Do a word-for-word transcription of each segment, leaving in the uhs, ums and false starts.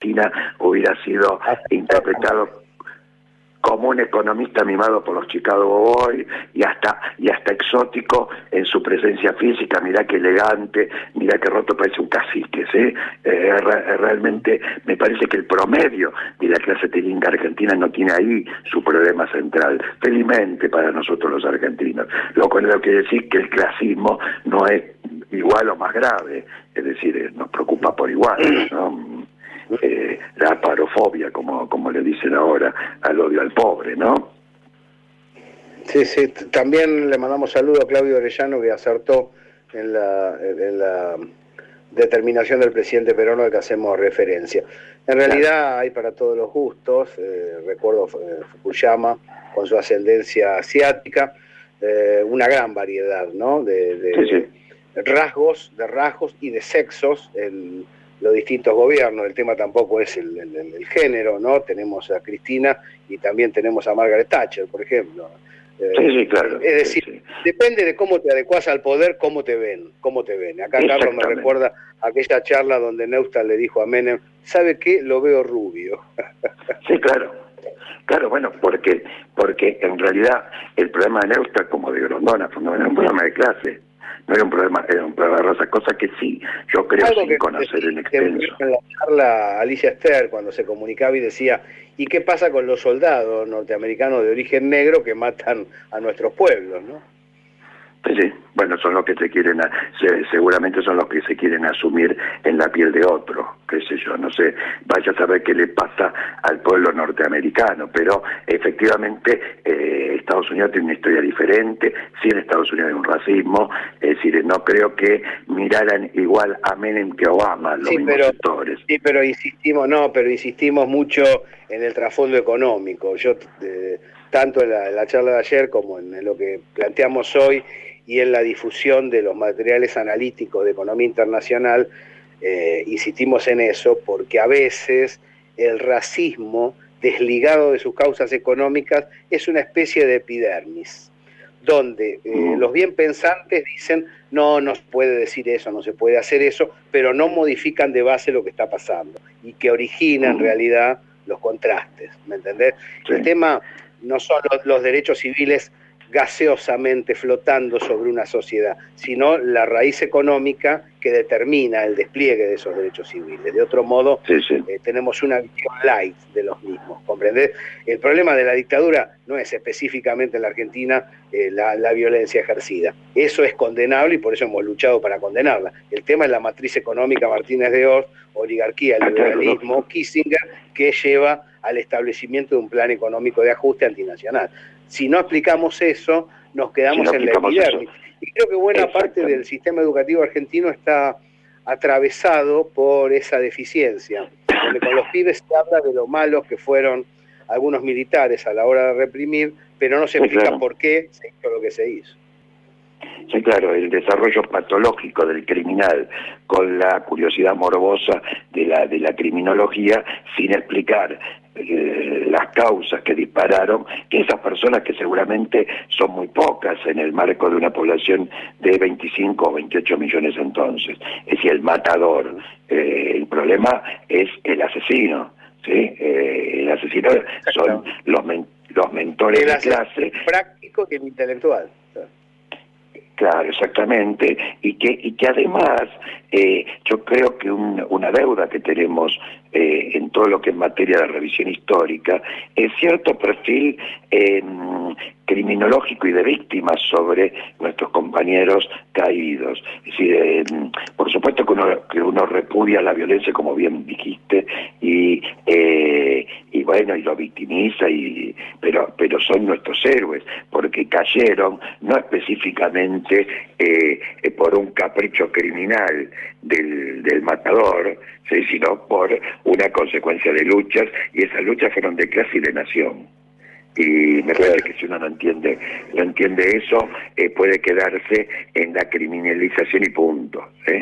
Argentina hubiera sido interpretado como un economista mimado por los Chicago Boys y hasta y hasta exótico en su presencia física. Mirá qué elegante, mirá qué roto, parece un cacique, ¿sí? Eh, re, realmente me parece que el promedio de la clase telinga argentina no tiene ahí su problema central, felizmente para nosotros los argentinos, lo cual no quiere decir que el clasismo no es igual o más grave, es decir, nos preocupa por igual, ¿no? Eh, la parofobia, como, como le dicen ahora, al odio al pobre, ¿no? Sí, sí, también le mandamos saludo a Claudio Orellano, que acertó en la, en la determinación del presidente Perón al que hacemos referencia. En realidad claro, hay para todos los gustos, eh, recuerdo eh, Fukuyama con su ascendencia asiática, eh, una gran variedad, ¿no? de, de sí, sí. rasgos, de rasgos y de sexos en los distintos gobiernos. El tema tampoco es el, el, el género, ¿no? Tenemos a Cristina y también tenemos a Margaret Thatcher, por ejemplo. Eh, sí, sí, claro. Es decir, sí, sí. depende de cómo te adecuás al poder, cómo te ven, cómo te ven. Acá Carlos me recuerda aquella charla donde Neustadt le dijo a Menem, ¿sabe qué? Lo veo rubio. Sí, claro. Claro, bueno, porque porque en realidad el problema de Neustadt, como de Grondona, no era un problema de clase. No era un problema, era un problema de raza, cosa que sí, yo creo algo sin que conocer en extenso. En la charla Alicia Esther, cuando se comunicaba y decía, ¿y qué pasa con los soldados norteamericanos de origen negro que matan a nuestros pueblos, no? Sí, sí, bueno, son los que se quieren, a, se, seguramente son los que se quieren asumir en la piel de otro, qué sé yo, no sé, vaya a saber qué le pasa al pueblo norteamericano, pero efectivamente eh, Estados Unidos tiene una historia diferente, sí, en Estados Unidos hay un racismo, es decir, no creo que miraran igual a Menem que a Obama, los sí, mismos pero, sectores. Sí, pero insistimos, no, pero insistimos mucho en el trasfondo económico, yo eh, tanto en la, en la charla de ayer como en, en lo que planteamos hoy, y en la difusión de los materiales analíticos de economía internacional, eh, insistimos en eso porque a veces el racismo, desligado de sus causas económicas, es una especie de epidermis, donde eh, los bien pensantes dicen, no, no se puede decir eso, no se puede hacer eso, pero no modifican de base lo que está pasando, y que origina en realidad los contrastes, ¿me entendés? Sí. El tema no son los, los derechos civiles gaseosamente flotando sobre una sociedad, sino la raíz económica que determina el despliegue de esos derechos civiles. De otro modo, sí, sí. Eh, tenemos una visión light de los mismos, ¿comprendés? El problema de la dictadura no es específicamente en la Argentina eh, la, la violencia ejercida. Eso es condenable y por eso hemos luchado para condenarla. El tema es la matriz económica Martínez de Oz, oligarquía, el liberalismo, Kissinger, que lleva al establecimiento de un plan económico de ajuste antinacional. Si no explicamos eso, nos quedamos si no en la epidermis. Y creo que buena parte del sistema educativo argentino está atravesado por esa deficiencia, donde con los pibes se habla de lo malos que fueron algunos militares a la hora de reprimir, pero no se explica sí, claro. por qué se hizo lo que se hizo. Sí, claro, el desarrollo patológico del criminal con la curiosidad morbosa de la de la criminología, sin explicar eh, las causas que dispararon, que esas personas que seguramente son muy pocas en el marco de una población de veinticinco o veintiocho millones entonces, es decir, el matador, eh, el problema es el asesino, ¿sí? Eh, el asesino son los, men los mentores de clase. El práctico y el intelectual. Claro, exactamente, y que y que además eh, yo creo que un, una deuda que tenemos eh, en todo lo que es materia de revisión histórica es cierto perfil eh, criminológico y de víctimas sobre nuestros compañeros caídos. Es decir, eh, por supuesto que uno, que uno repudia la violencia, como bien dijiste, y eh, y bueno, y lo victimiza, y pero pero son nuestros héroes, porque cayeron no específicamente eh, eh, por un capricho criminal del, del matador, ¿sí? Sino por una consecuencia de luchas, y esas luchas fueron de clase y de nación. Y me parece que si uno no entiende, no entiende eso, eh, puede quedarse en la criminalización y punto, ¿sí?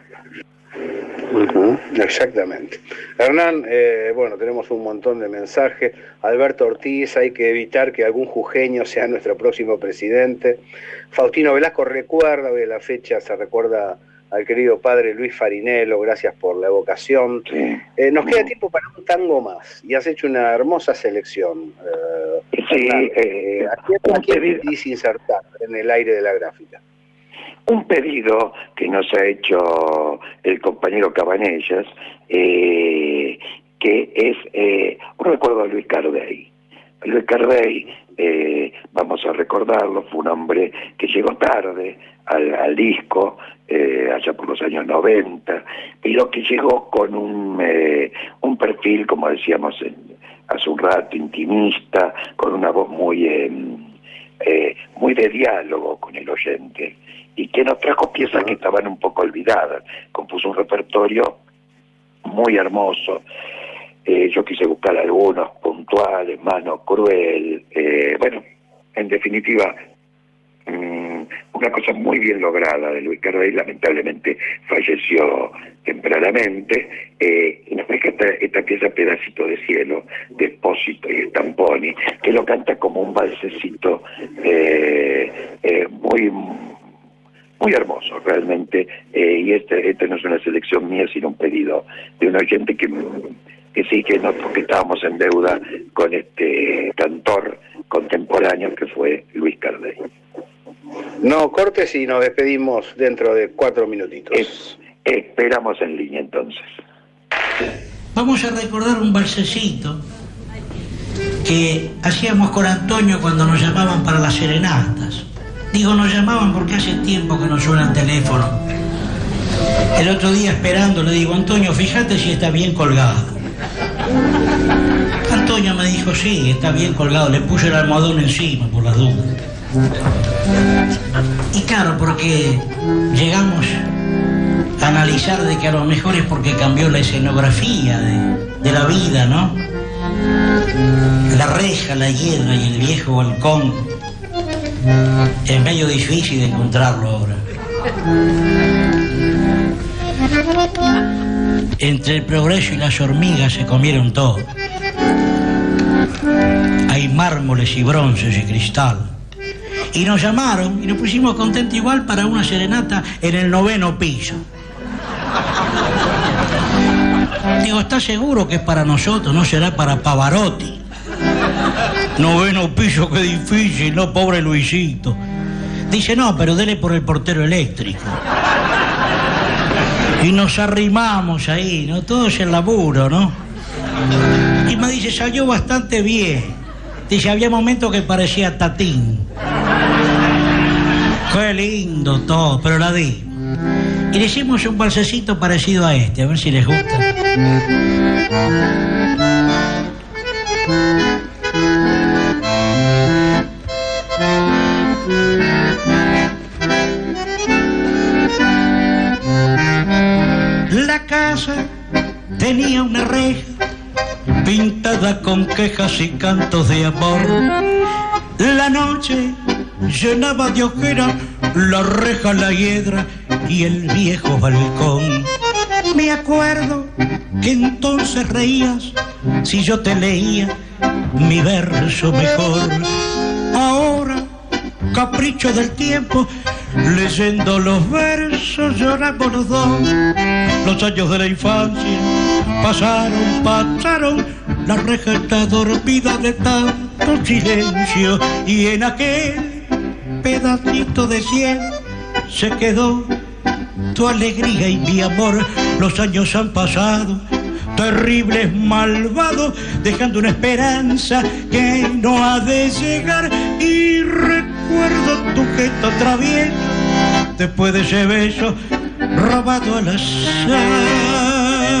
Uh-huh, exactamente. Hernán, eh, bueno, tenemos un montón de mensajes. Alberto Ortiz, hay que evitar que algún jujeño sea nuestro próximo presidente. Faustino Velasco recuerda, hoy la fecha se recuerda al querido padre Luis Farinello, gracias por la evocación. Sí. Eh, nos queda tiempo para un tango más, y has hecho una hermosa selección. Eh, sí, eh, ¿A quién, a quién pedís insertar en el aire de la gráfica? Un pedido que nos ha hecho el compañero Cabanellas, eh, que es eh, un recuerdo a Luis Cardey. Luis Cardey, eh, vamos a recordarlo, fue un hombre que llegó tarde al, al disco, eh, allá por los años noventa, pero que llegó con un, eh, un perfil, como decíamos en, hace un rato, intimista, con una voz muy, eh, eh, muy de diálogo con el oyente, y que nos trajo piezas que estaban un poco olvidadas. Compuso un repertorio muy hermoso. Eh, yo quise buscar algunos puntuales, Mano Cruel, eh, bueno, en definitiva, mmm, una cosa muy bien lograda de Luis Cardey. Lamentablemente falleció tempranamente, eh, y nos deja esta, esta pieza Pedacito de Cielo, de Espósito y Stamponi, que lo canta como un valsecito eh, eh, muy... muy hermoso realmente, eh, y este, este no es una selección mía, sino un pedido de un oyente que, que sí, que no, porque estábamos en deuda con este cantor contemporáneo que fue Luis Cardey. No cortes y nos despedimos dentro de cuatro minutitos. Es, esperamos en línea entonces. Vamos a recordar un balsecito que hacíamos con Antonio cuando nos llamaban para las serenatas. Digo, nos llamaban porque hace tiempo que no suena el teléfono. El otro día esperando le digo, Antonio, fíjate si está bien colgado. Antonio me dijo, sí, está bien colgado, le puse el almohadón encima por las dudas. Y claro, porque llegamos a analizar de que a lo mejor es porque cambió la escenografía de, de la vida, ¿no? La reja, la hiedra y el viejo balcón. Es medio difícil de encontrarlo ahora. Entre el progreso y las hormigas se comieron todo. Hay mármoles y bronces y cristal. Y nos llamaron y nos pusimos contentos igual para una serenata en el noveno piso. Digo, ¿estás seguro que es para nosotros? ¿No será para Pavarotti? Noveno piso, qué difícil, ¿no? Pobre Luisito. Dice, no, pero dele por el portero eléctrico. Y nos arrimamos ahí, ¿no? Todo es el laburo, ¿no? Y me dice, salió bastante bien. Dice, había momentos que parecía Tatín. Qué lindo todo, pero la di. Y le hicimos un balsecito parecido a este, a ver si les gusta. La casa tenía una reja pintada con quejas y cantos de amor. La noche llenaba de ojeras la reja, la hiedra y el viejo balcón. Me acuerdo que entonces reías si yo te leía mi verso mejor. Ahora, capricho del tiempo, leyendo los versos lloramos los dos. Los años de la infancia pasaron, pasaron, la reja está dormida de tanto silencio, y en aquel pedacito de cielo se quedó tu alegría y mi amor. Los años han pasado, terribles, malvados, dejando una esperanza que no ha de llegar, y recuerdo tu gesto travieso después de ese beso robado al azar.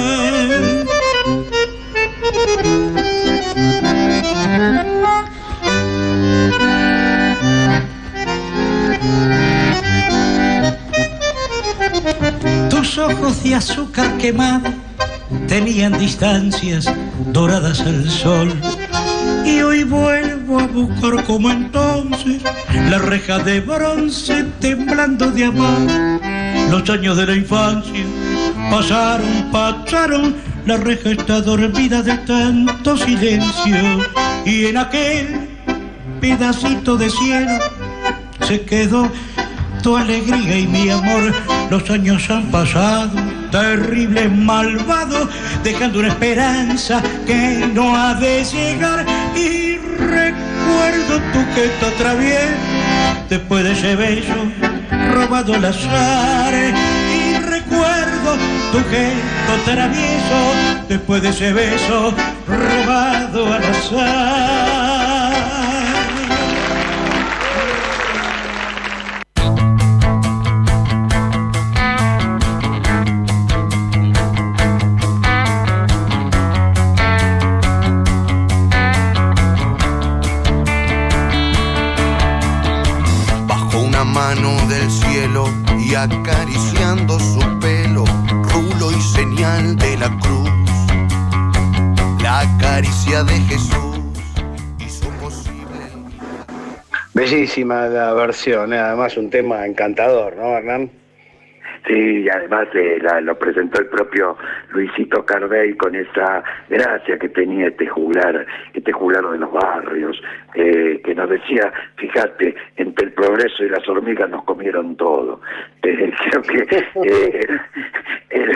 Tus ojos de azúcar quemado tenían distancias doradas al sol, y hoy vuelvo a buscar como entonces la reja de bronce temblando de amor. Los años de la infancia pasaron, pasaron, la reja está dormida de tanto silencio, y en aquel pedacito de cielo se quedó tu alegría y mi amor. Los años han pasado, terrible, malvado, dejando una esperanza que no ha de llegar. Y recuerdo tu gesto travieso, después de ese beso robado al azar. Y recuerdo tu gesto travieso, después de ese beso robado al azar. Del cielo y acariciando su pelo, rulo y señal de la cruz, la caricia de Jesús hizo posible. Bellísima la versión, ¿eh? Además un tema encantador, ¿no, Hernán? Sí, y además eh, la, lo presentó el propio Luisito Cardey con esa gracia que tenía este juglar, este juglar de los barrios, eh, que nos decía, fíjate, entre el progreso y las hormigas nos comieron todo. Eh, creo que eh, eh,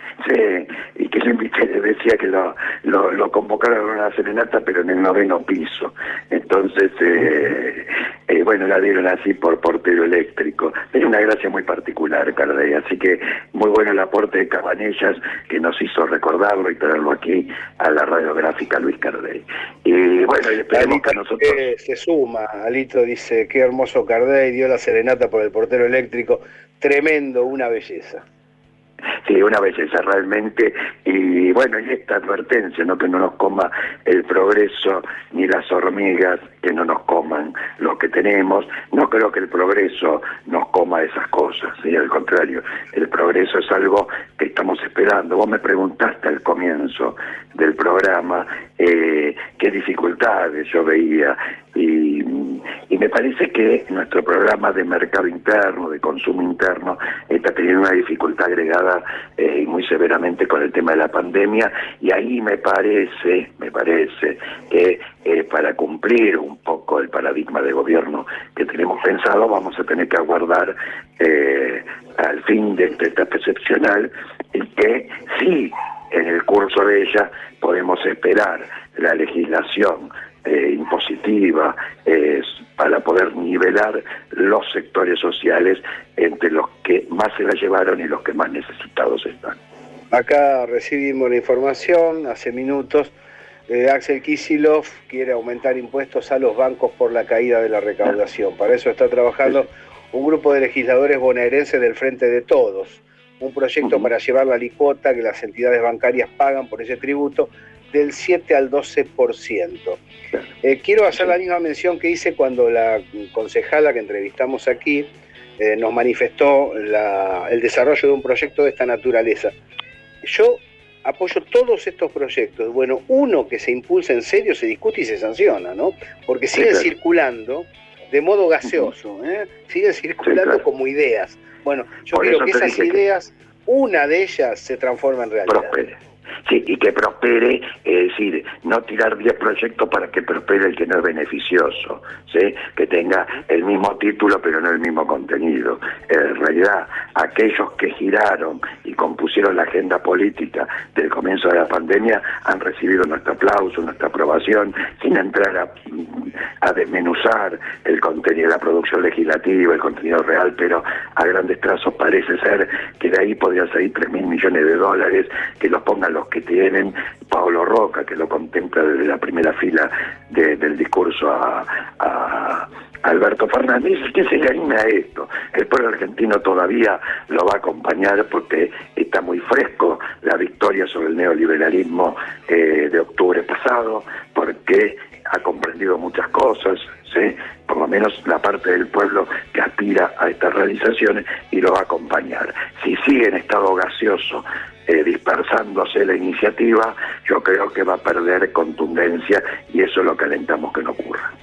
sí, y que le decía que lo, lo, lo convocaron a una serenata, pero en el noveno piso. Entonces, eh, eh, bueno, la dieron así por portero eléctrico. Era una gracia muy particular, Cardey. Así que muy bueno el aporte de Cabanellas, que nos hizo recordarlo y traerlo aquí a la radiográfica Luis Cardey. Y bueno, y esperemos que nosotros... Eh, se suma, Alito dice, qué hermoso Cardey, dio la serenata por el portero eléctrico, tremendo, una belleza. Sí, una belleza realmente, y bueno, y esta advertencia, ¿no? Que no nos coma el progreso ni las hormigas, que no nos coman lo que tenemos. No creo que el progreso nos coma esas cosas, ¿sí? Al contrario, el progreso es algo que estamos esperando. Vos me preguntaste al comienzo del programa eh, qué dificultades yo veía, y, y me parece que nuestro programa de mercado interno, de consumo interno, está teniendo una dificultad agregada eh, muy severamente con el tema de la pandemia, y ahí me parece, me parece que eh, para cumplir un poco el paradigma de gobierno que tenemos pensado, vamos a tener que aguardar eh, al fin de esta etapa excepcional, y que sí, en el curso de ella podemos esperar la legislación Eh, impositiva eh, para poder nivelar los sectores sociales entre los que más se la llevaron y los que más necesitados están. Acá recibimos la información hace minutos. eh, Axel Kicillof quiere aumentar impuestos a los bancos por la caída de la recaudación. Para eso está trabajando un grupo de legisladores bonaerenses del Frente de Todos, un proyecto uh-huh. para llevar la alícuota que las entidades bancarias pagan por ese tributo del siete al doce por ciento. Eh, quiero hacer la misma mención que hice cuando la concejala que entrevistamos aquí eh, nos manifestó la, el desarrollo de un proyecto de esta naturaleza. Yo apoyo todos estos proyectos. Bueno, uno que se impulsa en serio, se discute y se sanciona, ¿no? Porque siguen sí, claro. circulando de modo gaseoso, ¿eh? siguen circulando sí, claro. como ideas. Bueno, yo Por quiero que esas ideas, que... una de ellas se transforme en realidad. Prospere. Sí, y que prospere, es decir, no tirar diez proyectos para que prospere el que no es beneficioso, ¿sí? Que tenga el mismo título pero no el mismo contenido. En realidad, aquellos que giraron y compusieron la agenda política del comienzo de la pandemia han recibido nuestro aplauso, nuestra aprobación, sin entrar a, a desmenuzar el contenido de la producción legislativa, el contenido real, pero a grandes trazos parece ser que de ahí podrían salir tres mil millones de dólares, que los pongan los que tienen. Pablo Roca, que lo contempla desde la primera fila de, del discurso a, a Alberto Fernández, que se le anime a esto. El pueblo argentino todavía lo va a acompañar porque está muy fresco la victoria sobre el neoliberalismo eh, de octubre pasado, porque ha comprendido muchas cosas, ¿sí? Por lo menos la parte del pueblo que aspira a estas realizaciones, y lo va a acompañar. Si sigue en estado gaseoso, eh, dispersándose la iniciativa, yo creo que va a perder contundencia, y eso es lo que alentamos que no ocurra.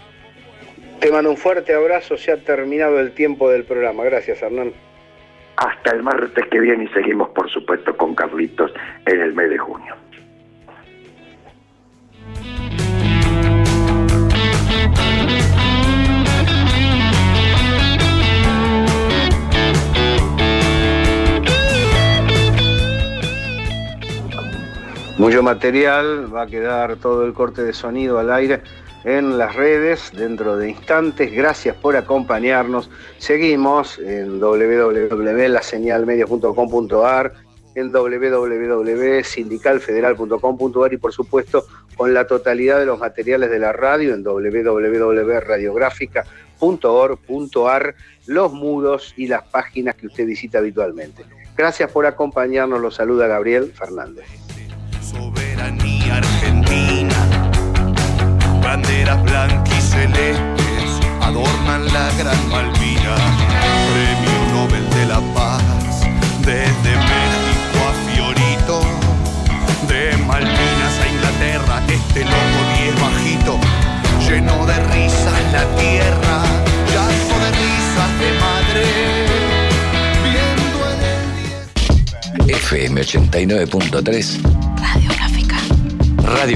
Te mando un fuerte abrazo, se ha terminado el tiempo del programa. Gracias, Hernán. Hasta el martes que viene, y seguimos, por supuesto, con Carlitos en el mes de junio. mucho material, va a quedar todo el corte de sonido al aire en las redes dentro de instantes. Gracias por acompañarnos. Seguimos en doble u doble u doble u punto la señal media punto com punto a r, en doble u doble u doble u punto sindical federal punto com punto a r y por supuesto con la totalidad de los materiales de la radio en doble u doble u doble u punto radiográfica punto org punto a r, los muros y las páginas que usted visita habitualmente. Gracias por acompañarnos, los saluda Gabriel Fernández. Soberanía argentina, banderas blanquicelestes adornan la Gran Malvina, Premio Nobel de la Paz, desde México a Fiorito, de Malvinas a Inglaterra, este loco diez bajito, lleno de risas la tierra, llazo de risas de madre, viendo en el diez. F M ochenta y nueve punto tres Radiográfica. Radio